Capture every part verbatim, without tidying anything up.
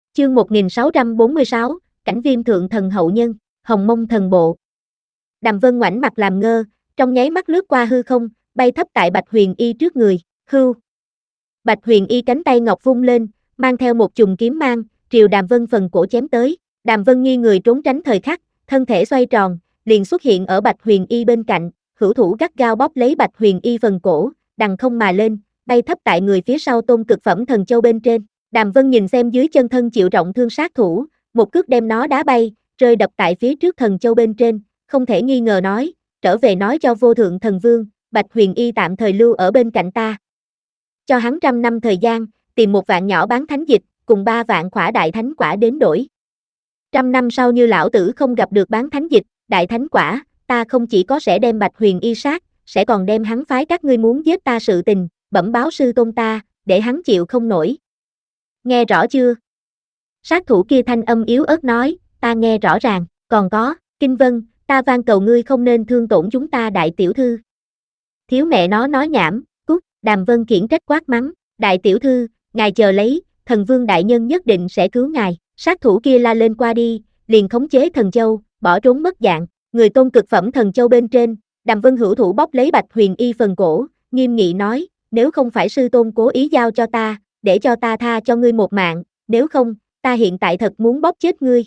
Chương một nghìn sáu trăm bốn mươi sáu, Cảnh Viêm Thượng Thần Hậu Nhân, Hồng Mông Thần Bộ. Đàm Vân ngoảnh mặt làm ngơ, trong nháy mắt lướt qua hư không, bay thấp tại Bạch Huyền Y trước người, hưu. Bạch Huyền Y cánh tay ngọc vung lên, mang theo một chùm kiếm mang, triều Đàm Vân phần cổ chém tới. Đàm Vân nghiêng người trốn tránh thời khắc, thân thể xoay tròn, liền xuất hiện ở Bạch Huyền Y bên cạnh, hữu thủ gắt gao bóp lấy Bạch Huyền Y phần cổ, đằng không mà lên, bay thấp tại người phía sau tôn cực phẩm thần châu bên trên. Đàm Vân nhìn xem dưới chân thân chịu trọng thương sát thủ, một cước đem nó đá bay, rơi đập tại phía trước thần châu bên trên, không thể nghi ngờ nói, trở về nói cho vô thượng thần vương, Bạch Huyền Y tạm thời lưu ở bên cạnh ta. Cho hắn trăm năm thời gian, tìm một vạn nhỏ bán thánh dịch, cùng ba vạn khỏa đại thánh quả đến đổi. Trăm năm sau như lão tử không gặp được bán thánh dịch, đại thánh quả, ta không chỉ có sẽ đem Bạch Huyền Y sát, sẽ còn đem hắn phái các ngươi muốn giết ta sự tình, bẩm báo sư tôn ta, để hắn chịu không nổi. Nghe rõ chưa? Sát thủ kia thanh âm yếu ớt nói, ta nghe rõ ràng, còn có, Kinh Vân, ta van cầu ngươi không nên thương tổn chúng ta đại tiểu thư. Thiếu mẹ nó nói nhảm, cút, Đàm Vân khiển trách quát mắng, đại tiểu thư, ngài chờ lấy, thần vương đại nhân nhất định sẽ cứu ngài. Sát thủ kia la lên qua đi, liền khống chế thần châu, bỏ trốn mất dạng, người tôn cực phẩm thần châu bên trên, Đàm Vân hữu thủ bóp lấy Bạch Huyền Y phần cổ, nghiêm nghị nói, nếu không phải sư tôn cố ý giao cho ta, để cho ta tha cho ngươi một mạng, nếu không, ta hiện tại thật muốn bóp chết ngươi.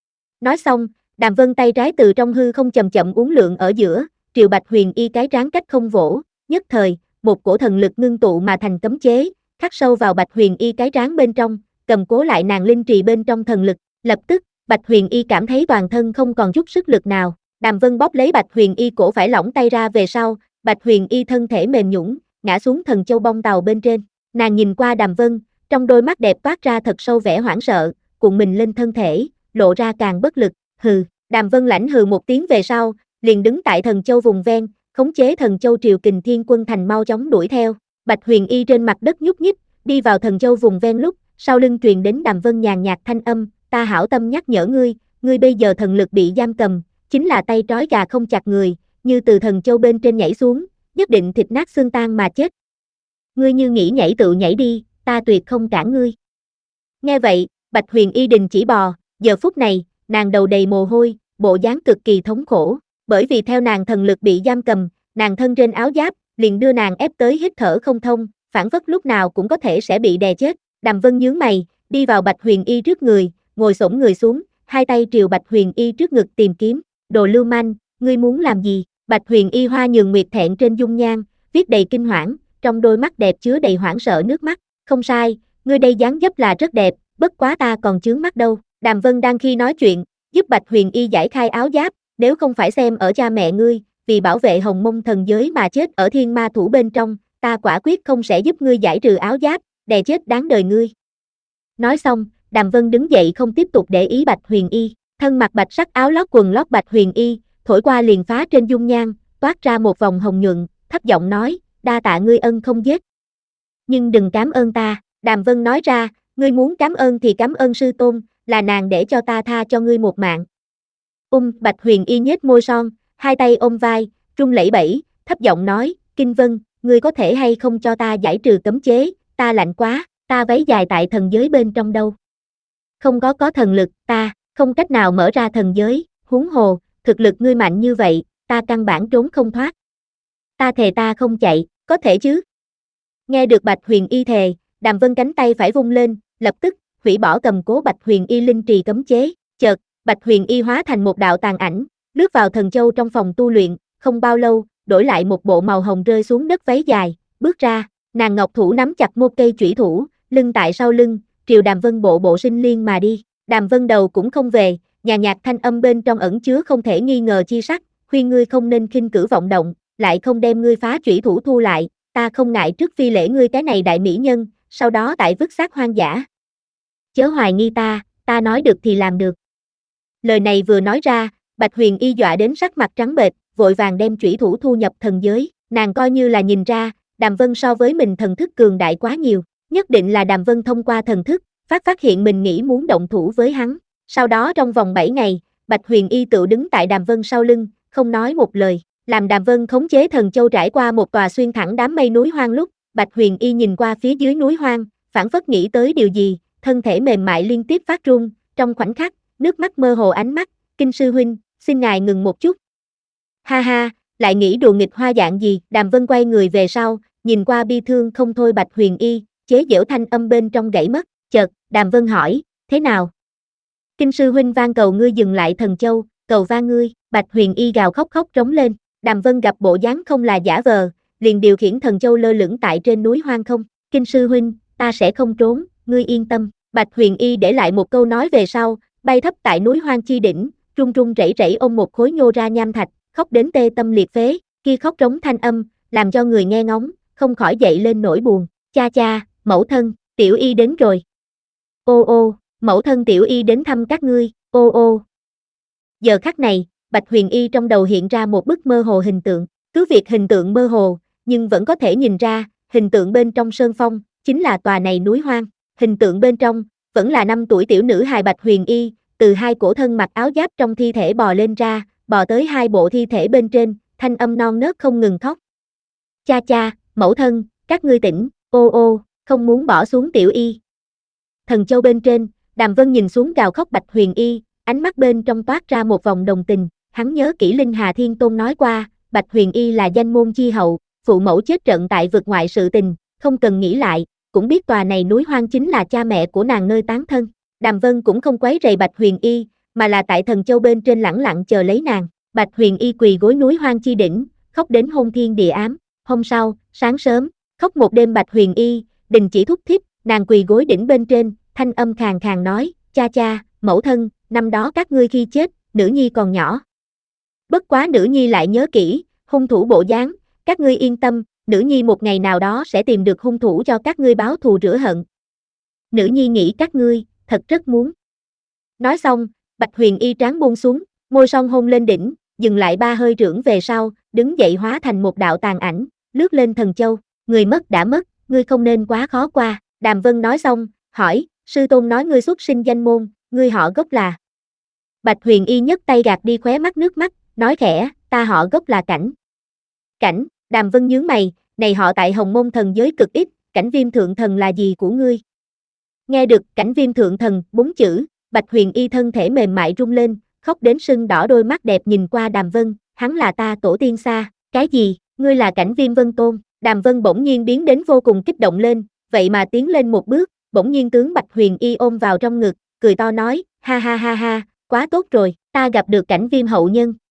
Nói xong, Đàm Vân tay trái từ trong hư không chậm chậm uốn lượn ở giữa, triều Bạch Huyền Y cái trán cách không vỗ, nhất thời, một cổ thần lực ngưng tụ mà thành cấm chế, khắc sâu vào Bạch Huyền Y cái trán bên trong, cầm cố lại nàng linh trì bên trong thần lực, lập tức, Bạch Huyền Y cảm thấy toàn thân không còn chút sức lực nào, Đàm Vân bóp lấy Bạch Huyền Y cổ phải lỏng tay ra về sau, Bạch Huyền Y thân thể mềm nhũn, ngã xuống thần châu bông tàu bên trên, nàng nhìn qua Đàm Vân, trong đôi mắt đẹp toát ra thật sâu vẻ hoảng sợ, cuộn mình lên thân thể, lộ ra càng bất lực, hừ, Đàm Vân lãnh hừ một tiếng về sau, liền đứng tại thần châu vùng ven, khống chế thần châu triều kình thiên quân thành mau chóng đuổi theo, Bạch Huyền Y trên mặt đất nhúc nhích, đi vào thần châu vùng ven lúc, sau lưng truyền đến Đàm Vân nhàn nhạt thanh âm, ta hảo tâm nhắc nhở ngươi, ngươi bây giờ thần lực bị giam cầm, chính là tay trói gà không chặt người, như từ thần châu bên trên nhảy xuống, nhất định thịt nát xương tan mà chết. Ngươi như nghĩ nhảy tự nhảy đi, ta tuyệt không cản ngươi. Nghe vậy, Bạch Huyền Y đình chỉ bò, giờ phút này, nàng đầu đầy mồ hôi, bộ dáng cực kỳ thống khổ, bởi vì theo nàng thần lực bị giam cầm, nàng thân trên áo giáp, liền đưa nàng ép tới hít thở không thông, phản phất lúc nào cũng có thể sẽ bị đè chết. Đàm Vân nhướng mày, đi vào Bạch Huyền Y trước người, ngồi xổm người xuống, hai tay triều Bạch Huyền Y trước ngực tìm kiếm, đồ lưu manh, ngươi muốn làm gì? Bạch Huyền Y hoa nhường nguyệt thẹn trên dung nhan, viết đầy kinh hoảng, trong đôi mắt đẹp chứa đầy hoảng sợ nước mắt, không sai, ngươi đây dáng dấp là rất đẹp, bất quá ta còn chướng mắt đâu. Đàm Vân đang khi nói chuyện, giúp Bạch Huyền Y giải khai áo giáp, nếu không phải xem ở cha mẹ ngươi, vì bảo vệ Hồng Mông thần giới mà chết ở thiên ma thủ bên trong, ta quả quyết không sẽ giúp ngươi giải trừ áo giáp, đè chết đáng đời ngươi. Nói xong, Đàm Vân đứng dậy không tiếp tục để ý Bạch Huyền Y, thân mặc bạch sắc áo lót quần lót Bạch Huyền Y, thổi qua liền phá trên dung nhan, toát ra một vòng hồng nhuận, thấp giọng nói, đa tạ ngươi ân không giết. Nhưng đừng cảm ơn ta, Đàm Vân nói ra, ngươi muốn cảm ơn thì cảm ơn sư tôn, là nàng để cho ta tha cho ngươi một mạng. Um, Bạch Huyền Y nhếch môi son, hai tay ôm vai, run lẩy bẩy, thấp giọng nói, Kinh Vân, ngươi có thể hay không cho ta giải trừ cấm chế, ta lạnh quá, ta váy dài tại thần giới bên trong đâu. Không có có thần lực, ta, không cách nào mở ra thần giới, huống hồ, thực lực ngươi mạnh như vậy, ta căn bản trốn không thoát. Ta thề ta không chạy, có thể chứ? Nghe được Bạch Huyền Y thề, Đàm Vân cánh tay phải vung lên, lập tức, hủy bỏ cầm cố Bạch Huyền Y linh trì cấm chế, chợt, Bạch Huyền Y hóa thành một đạo tàn ảnh, lướt vào thần châu trong phòng tu luyện, không bao lâu, đổi lại một bộ màu hồng rơi xuống đất váy dài, bước ra, nàng ngọc thủ nắm chặt một cây chủy thủ, lưng tại sau lưng, triều Đàm Vân bộ bộ sinh liên mà đi. Đàm Vân đầu cũng không về, nhàn nhạt thanh âm bên trong ẩn chứa không thể nghi ngờ chi sắc, khuyên ngươi không nên khinh cử vọng động, lại không đem ngươi phá chủy thủ thu lại, ta không ngại trước phi lễ ngươi cái này đại mỹ nhân, sau đó tại vứt xác hoang dã. Chớ hoài nghi ta, ta nói được thì làm được. Lời này vừa nói ra, Bạch Huyền Y dọa đến sắc mặt trắng bệch, vội vàng đem chủy thủ thu nhập thần giới, nàng coi như là nhìn ra, Đàm Vân so với mình thần thức cường đại quá nhiều, nhất định là Đàm Vân thông qua thần thức, phát phát hiện mình nghĩ muốn động thủ với hắn. Sau đó trong vòng bảy ngày, Bạch Huyền Y tự đứng tại Đàm Vân sau lưng, không nói một lời, làm Đàm Vân khống chế thần châu trải qua một tòa xuyên thẳng đám mây núi hoang lúc, Bạch Huyền Y nhìn qua phía dưới núi hoang, phảng phất nghĩ tới điều gì, thân thể mềm mại liên tiếp phát run, trong khoảnh khắc, nước mắt mơ hồ ánh mắt, Kinh sư huynh, xin ngài ngừng một chút. Ha ha, lại nghĩ đùa nghịch hoa dạng gì, Đàm Vân quay người về sau, nhìn qua bi thương không thôi Bạch Huyền Y, chế giễu thanh âm bên trong gãy mất, chợt, Đàm Vân hỏi, thế nào? Kinh sư huynh van cầu ngươi dừng lại Thần Châu, cầu van ngươi, Bạch Huyền Y gào khóc khóc trống lên, Đàm Vân gặp bộ dáng không là giả vờ, liền điều khiển Thần Châu lơ lửng tại trên núi hoang không, Kinh sư huynh, ta sẽ không trốn, ngươi yên tâm, Bạch Huyền Y để lại một câu nói về sau, bay thấp tại núi hoang chi đỉnh, run run rẩy rẩy ôm một khối nhô ra nham thạch, khóc đến tê tâm liệt phế, kia khóc trống thanh âm, làm cho người nghe ngóng, không khỏi dậy lên nỗi buồn, cha cha, mẫu thân, Tiểu Y đến rồi. Ô ô, mẫu thân Tiểu Y đến thăm các ngươi, ô ô. Giờ khắc này, Bạch Huyền Y trong đầu hiện ra một bức mơ hồ hình tượng, cứ việc hình tượng mơ hồ, nhưng vẫn có thể nhìn ra, hình tượng bên trong sơn phong, chính là tòa này núi hoang, hình tượng bên trong, vẫn là năm tuổi tiểu nữ hài Bạch Huyền Y, từ hai cổ thân mặc áo giáp trong thi thể bò lên ra, bò tới hai bộ thi thể bên trên, thanh âm non nớt không ngừng khóc. Cha cha, mẫu thân, các ngươi tỉnh, ô ô, không muốn bỏ xuống Tiểu Y. Thần Châu bên trên, Đàm Vân nhìn xuống gào khóc Bạch Huyền Y, ánh mắt bên trong toát ra một vòng đồng tình, hắn nhớ kỹ Linh Hà Thiên Tôn nói qua, Bạch Huyền Y là danh môn chi hậu, phụ mẫu chết trận tại vực ngoại sự tình, không cần nghĩ lại, cũng biết tòa này núi hoang chính là cha mẹ của nàng nơi tán thân. Đàm Vân cũng không quấy rầy Bạch Huyền Y, mà là tại Thần Châu bên trên lẳng lặng chờ lấy nàng. Bạch Huyền Y quỳ gối núi hoang chi đỉnh, khóc đến hôn thiên địa ám. Hôm sau, sáng sớm, khóc một đêm Bạch Huyền Y, đình chỉ thúc thít, nàng quỳ gối đỉnh bên trên, thanh âm khàn khàn nói, cha cha, mẫu thân, năm đó các ngươi khi chết, nữ nhi còn nhỏ. Bất quá nữ nhi lại nhớ kỹ, hung thủ bộ dáng, các ngươi yên tâm, nữ nhi một ngày nào đó sẽ tìm được hung thủ cho các ngươi báo thù rửa hận. Nữ nhi nghĩ các ngươi, thật rất muốn. Nói xong, Bạch Huyền Y trán buông xuống, môi son hôn lên đỉnh, dừng lại ba hơi rưỡng về sau, đứng dậy hóa thành một đạo tàn ảnh, lướt lên Thần Châu, người mất đã mất, ngươi không nên quá khó qua. Đàm Vân nói xong, hỏi, sư tôn nói ngươi xuất sinh danh môn, ngươi họ gốc là. Bạch Huyền Y nhấc tay gạt đi khóe mắt nước mắt, nói khẽ, ta họ gốc là Cảnh. Cảnh, Đàm Vân nhướng mày, này họ tại Hồng Môn thần giới cực ít, Cảnh Viêm thượng thần là gì của ngươi? Nghe được Cảnh Viêm thượng thần, bốn chữ, Bạch Huyền Y thân thể mềm mại rung lên, khóc đến sưng đỏ đôi mắt đẹp nhìn qua Đàm Vân, hắn là ta tổ tiên xa, cái gì, ngươi là Cảnh Viêm Vân Tôn? Đàm Vân bỗng nhiên biến đến vô cùng kích động lên, vậy mà tiến lên một bước, bỗng nhiên tướng Bạch Huyền Y ôm vào trong ngực, cười to nói, ha ha ha ha, quá tốt rồi, ta gặp được Cảnh Viêm hậu nhân.